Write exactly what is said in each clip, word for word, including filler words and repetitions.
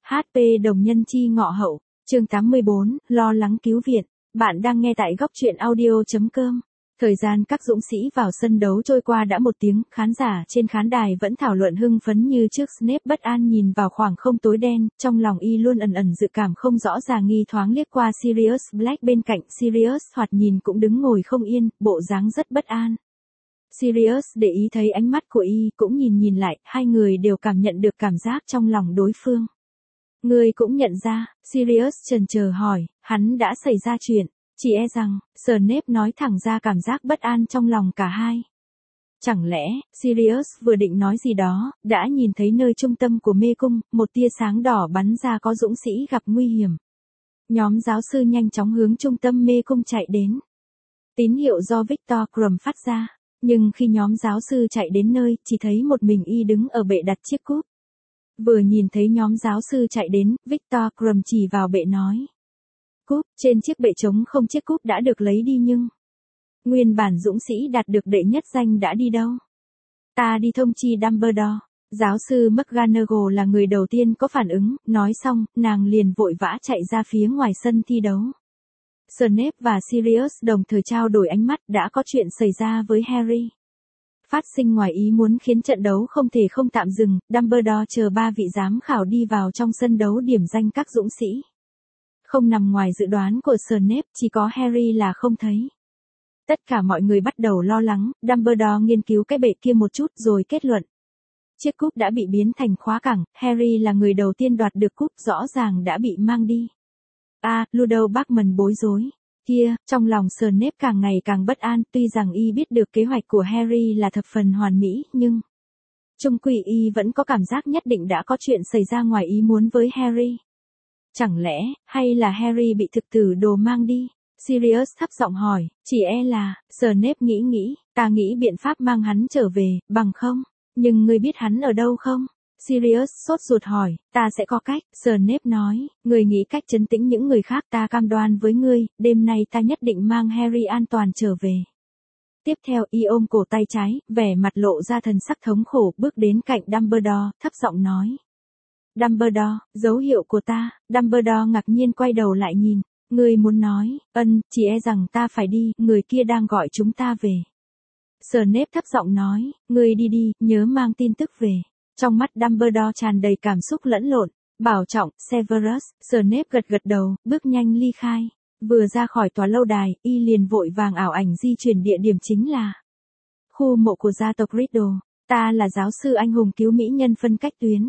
hát pê đồng nhân chi ngọ hậu, chương tám mươi bốn, lo lắng cứu viện. Bạn đang nghe tại góc truyện audio chấm com. Thời gian các dũng sĩ vào sân đấu trôi qua đã một tiếng, khán giả trên khán đài vẫn thảo luận hưng phấn như trước. Snape bất an nhìn vào khoảng không tối đen, trong lòng y luôn ẩn ẩn dự cảm không rõ ràng, nghi thoáng liếc qua Sirius Black bên cạnh. Sirius thoạt nhìn cũng đứng ngồi không yên, bộ dáng rất bất an. Sirius để ý thấy ánh mắt của y, cũng nhìn nhìn lại, hai người đều cảm nhận được cảm giác trong lòng đối phương. Ngươi cũng nhận ra, Sirius chần chờ hỏi, hắn đã xảy ra chuyện, chỉ e rằng, Snape nói thẳng ra cảm giác bất an trong lòng cả hai. Chẳng lẽ, Sirius vừa định nói gì đó, đã nhìn thấy nơi trung tâm của mê cung, một tia sáng đỏ bắn ra, có dũng sĩ gặp nguy hiểm. Nhóm giáo sư nhanh chóng hướng trung tâm mê cung chạy đến. Tín hiệu do Victor Krum phát ra. Nhưng khi nhóm giáo sư chạy đến nơi, chỉ thấy một mình y đứng ở bệ đặt chiếc cúp. Vừa nhìn thấy nhóm giáo sư chạy đến, Victor Krum chỉ vào bệ nói. Cúp, trên chiếc bệ trống không, chiếc cúp đã được lấy đi nhưng... Nguyên bản dũng sĩ đạt được đệ nhất danh đã đi đâu? Ta đi thông chi Dumbledore. Giáo sư McGonagall là người đầu tiên có phản ứng, nói xong, nàng liền vội vã chạy ra phía ngoài sân thi đấu. Snape và Sirius đồng thời trao đổi ánh mắt, đã có chuyện xảy ra với Harry. Phát sinh ngoài ý muốn khiến trận đấu không thể không tạm dừng, Dumbledore chờ ba vị giám khảo đi vào trong sân đấu điểm danh các dũng sĩ. Không nằm ngoài dự đoán của Snape, chỉ có Harry là không thấy. Tất cả mọi người bắt đầu lo lắng, Dumbledore nghiên cứu cái bệ kia một chút rồi kết luận. Chiếc cúp đã bị biến thành khóa cẳng, Harry là người đầu tiên đoạt được cúp, rõ ràng đã bị mang đi. À, Ludo Bagman bối rối. Kia, trong lòng Snape càng ngày càng bất an, tuy rằng y biết được kế hoạch của Harry là thập phần hoàn mỹ, nhưng... Chung quy y vẫn có cảm giác nhất định đã có chuyện xảy ra ngoài ý muốn với Harry. Chẳng lẽ, hay là Harry bị thực tử đồ mang đi? Sirius thấp giọng hỏi, chỉ e là... Snape nghĩ nghĩ, ta nghĩ biện pháp mang hắn trở về, bằng không? Nhưng ngươi biết hắn ở đâu không? Sirius sốt ruột hỏi, ta sẽ có cách. Snape nói, ngươi nghĩ cách trấn tĩnh những người khác, ta cam đoan với ngươi, đêm nay ta nhất định mang Harry an toàn trở về. Tiếp theo y ôm cổ tay trái, vẻ mặt lộ ra thần sắc thống khổ, bước đến cạnh Dumbledore, thấp giọng nói. Dumbledore, dấu hiệu của ta. Dumbledore ngạc nhiên quay đầu lại nhìn, ngươi muốn nói, ân, chỉ e rằng ta phải đi, người kia đang gọi chúng ta về. Snape thấp giọng nói, ngươi đi đi, nhớ mang tin tức về. Trong mắt Dumbledore tràn đầy cảm xúc lẫn lộn. Bảo trọng, Severus. Snape gật gật đầu, bước nhanh ly khai. Vừa ra khỏi tòa lâu đài, y liền vội vàng ảo ảnh di chuyển, địa điểm chính là khu mộ của gia tộc Riddle. Ta là giáo sư anh hùng cứu mỹ nhân phân cách tuyến.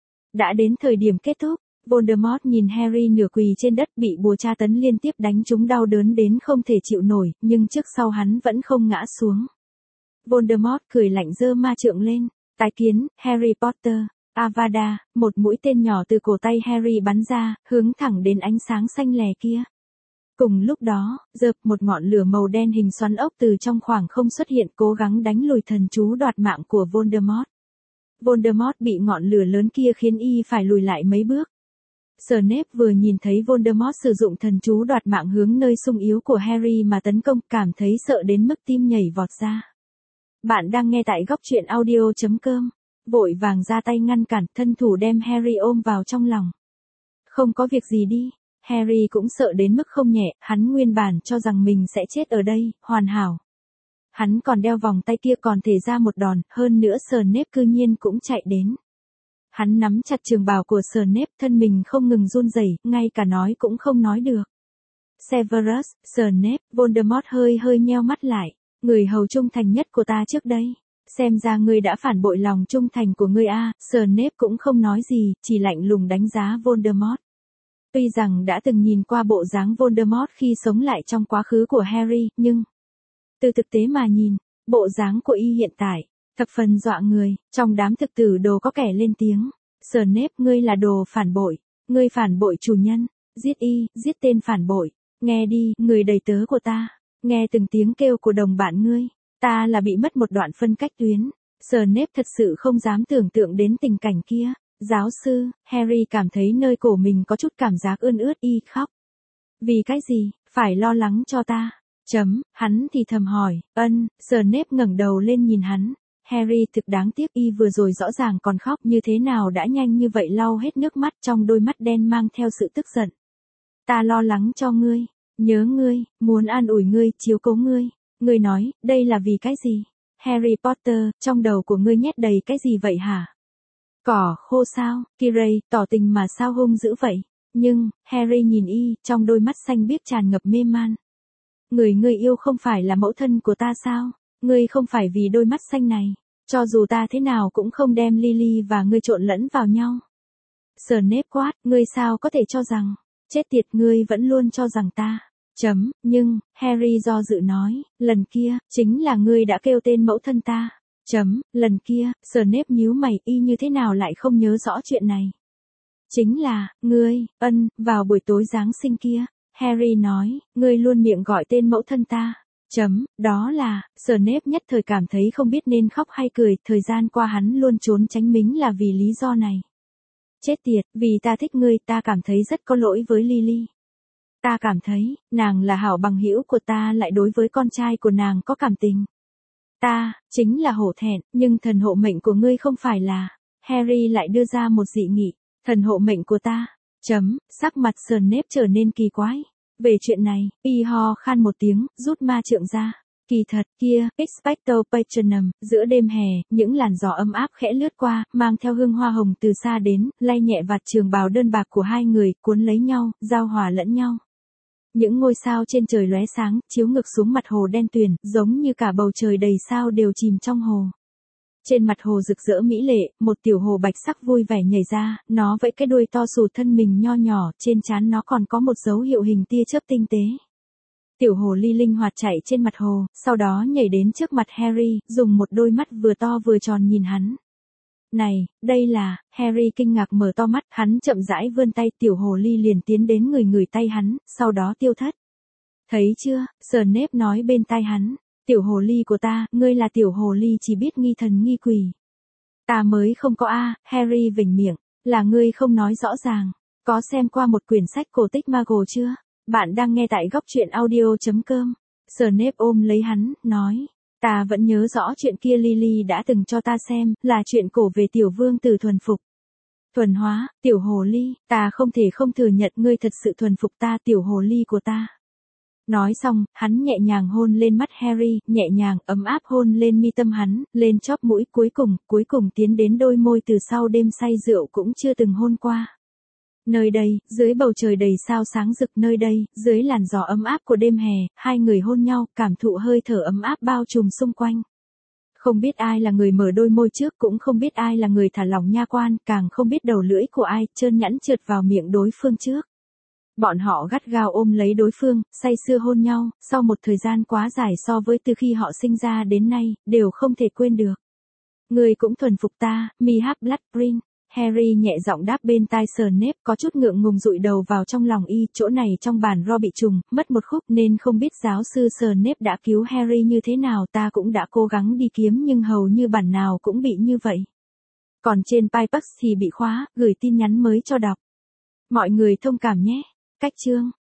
Đã đến thời điểm kết thúc. Voldemort nhìn Harry nửa quỳ trên đất, bị bùa tra tấn liên tiếp đánh trúng, đau đớn đến không thể chịu nổi, nhưng trước sau hắn vẫn không ngã xuống. Voldemort cười lạnh giơ ma trượng lên. Tái kiến, Harry Potter. Avada, một mũi tên nhỏ từ cổ tay Harry bắn ra, hướng thẳng đến ánh sáng xanh lè kia. Cùng lúc đó, dợp một ngọn lửa màu đen hình xoắn ốc từ trong khoảng không xuất hiện, cố gắng đánh lùi thần chú đoạt mạng của Voldemort. Voldemort bị ngọn lửa lớn kia khiến y phải lùi lại mấy bước. Snape vừa nhìn thấy Voldemort sử dụng thần chú đoạt mạng hướng nơi sung yếu của Harry mà tấn công, cảm thấy sợ đến mức tim nhảy vọt ra. Bạn đang nghe tại góc truyện audio chấm com. Vội vàng ra tay ngăn cản, thân thủ đem Harry ôm vào trong lòng. Không có việc gì đi. Harry cũng sợ đến mức không nhẹ, hắn nguyên bản cho rằng mình sẽ chết ở đây, hoàn hảo. Hắn còn đeo vòng tay kia, còn thể ra một đòn, hơn nữa Snape cư nhiên cũng chạy đến. Hắn nắm chặt trường bào của Snape, thân mình không ngừng run rẩy, ngay cả nói cũng không nói được. Severus, Snape, Voldemort hơi hơi nheo mắt lại. Người hầu trung thành nhất của ta trước đây. Xem ra ngươi đã phản bội lòng trung thành của ngươi a. Snape cũng không nói gì, chỉ lạnh lùng đánh giá Voldemort. Tuy rằng đã từng nhìn qua bộ dáng Voldemort khi sống lại trong quá khứ của Harry, nhưng... Từ thực tế mà nhìn, bộ dáng của y hiện tại, thập phần dọa người. Trong đám thực tử đồ có kẻ lên tiếng. Snape, ngươi là đồ phản bội. Ngươi phản bội chủ nhân. Giết y, giết tên phản bội. Nghe đi, người đầy tớ của ta. Nghe từng tiếng kêu của đồng bạn ngươi, ta là bị mất một đoạn phân cách tuyến. Snape thật sự không dám tưởng tượng đến tình cảnh kia. Giáo sư, Harry cảm thấy nơi cổ mình có chút cảm giác ươn ướt, y khóc. Vì cái gì, phải lo lắng cho ta? Chấm, hắn thì thầm hỏi, ân, Snape ngẩng đầu lên nhìn hắn. Harry thực đáng tiếc, y vừa rồi rõ ràng còn khóc, như thế nào đã nhanh như vậy lau hết nước mắt, trong đôi mắt đen mang theo sự tức giận. Ta lo lắng cho ngươi, nhớ ngươi, muốn an ủi ngươi, chiếu cố ngươi. Ngươi nói, đây là vì cái gì? Harry Potter, trong đầu của ngươi nhét đầy cái gì vậy hả? Cỏ khô sao? Kiray, tỏ tình mà sao hung dữ vậy? Nhưng, Harry nhìn y, trong đôi mắt xanh biếc tràn ngập mê man. Người ngươi yêu không phải là mẫu thân của ta sao? Ngươi không phải vì đôi mắt xanh này, cho dù ta thế nào cũng không đem Lily và ngươi trộn lẫn vào nhau. Snape quát, ngươi sao có thể cho rằng, chết tiệt, ngươi vẫn luôn cho rằng ta. Chấm, nhưng, Harry do dự nói, lần kia, chính là ngươi đã kêu tên mẫu thân ta. Chấm, lần kia, Snape nhíu mày, y như thế nào lại không nhớ rõ chuyện này. Chính là, ngươi, ân, vào buổi tối Giáng sinh kia, Harry nói, ngươi luôn miệng gọi tên mẫu thân ta. Chấm, đó là, Snape nhất thời cảm thấy không biết nên khóc hay cười, thời gian qua hắn luôn trốn tránh mình là vì lý do này. Chết tiệt, vì ta thích ngươi, ta cảm thấy rất có lỗi với Lily. Ta cảm thấy, nàng là hảo bằng hữu của ta, lại đối với con trai của nàng có cảm tình. Ta, chính là hổ thẹn, nhưng thần hộ mệnh của ngươi không phải là. Harry lại đưa ra một dị nghị, thần hộ mệnh của ta. Chấm, sắc mặt Snape trở nên kỳ quái. Về chuyện này, y ho khan một tiếng, rút ma trượng ra. Kỳ thật, kia, Expecto Patronum, giữa đêm hè, những làn gió ấm áp khẽ lướt qua, mang theo hương hoa hồng từ xa đến, lay nhẹ vạt trường bào đơn bạc của hai người, cuốn lấy nhau, giao hòa lẫn nhau. Những ngôi sao trên trời lóe sáng, chiếu ngược xuống mặt hồ đen tuyền, giống như cả bầu trời đầy sao đều chìm trong hồ. Trên mặt hồ rực rỡ mỹ lệ, một tiểu hồ bạch sắc vui vẻ nhảy ra, nó vẫy cái đuôi to xù thân mình nho nhỏ, trên trán nó còn có một dấu hiệu hình tia chớp tinh tế. Tiểu hồ ly linh hoạt chạy trên mặt hồ, sau đó nhảy đến trước mặt Harry, dùng một đôi mắt vừa to vừa tròn nhìn hắn. Này, đây là, Harry kinh ngạc mở to mắt, hắn chậm rãi vươn tay, tiểu hồ ly liền tiến đến người người tay hắn, sau đó tiêu thất. Thấy chưa, Snape nói bên tai hắn, tiểu hồ ly của ta, ngươi là tiểu hồ ly chỉ biết nghi thần nghi quỷ. Ta mới không có a, Harry vểnh miệng, là ngươi không nói rõ ràng. Có xem qua một quyển sách cổ tích Muggle chưa? Bạn đang nghe tại góc truyện audio chấm com. Snape ôm lấy hắn, nói, ta vẫn nhớ rõ chuyện kia Lily đã từng cho ta xem, là chuyện cổ về tiểu vương tử thuần phục. Thuần hóa, tiểu hồ ly, ta không thể không thừa nhận ngươi thật sự thuần phục ta, tiểu hồ ly của ta. Nói xong, hắn nhẹ nhàng hôn lên mắt Harry, nhẹ nhàng, ấm áp hôn lên mi tâm hắn, lên chóp mũi, cuối cùng, cuối cùng tiến đến đôi môi từ sau đêm say rượu cũng chưa từng hôn qua. Nơi đây, dưới bầu trời đầy sao sáng rực, nơi đây, dưới làn gió ấm áp của đêm hè, hai người hôn nhau, cảm thụ hơi thở ấm áp bao trùm xung quanh. Không biết ai là người mở đôi môi trước, cũng không biết ai là người thả lỏng nha quan, càng không biết đầu lưỡi của ai trơn nhẵn trượt vào miệng đối phương trước. Bọn họ gắt gao ôm lấy đối phương, say sưa hôn nhau, sau một thời gian quá dài so với từ khi họ sinh ra đến nay, đều không thể quên được. Người cũng thuần phục ta, mi Half-Blood Prince. Harry nhẹ giọng đáp bên tai Snape, có chút ngượng ngùng dụi đầu vào trong lòng y, chỗ này trong bản ro bị trùng, mất một khúc nên không biết giáo sư Snape đã cứu Harry như thế nào, ta cũng đã cố gắng đi kiếm nhưng hầu như bản nào cũng bị như vậy. Còn trên Pipex thì bị khóa, gửi tin nhắn mới cho đọc. Mọi người thông cảm nhé. Cách chương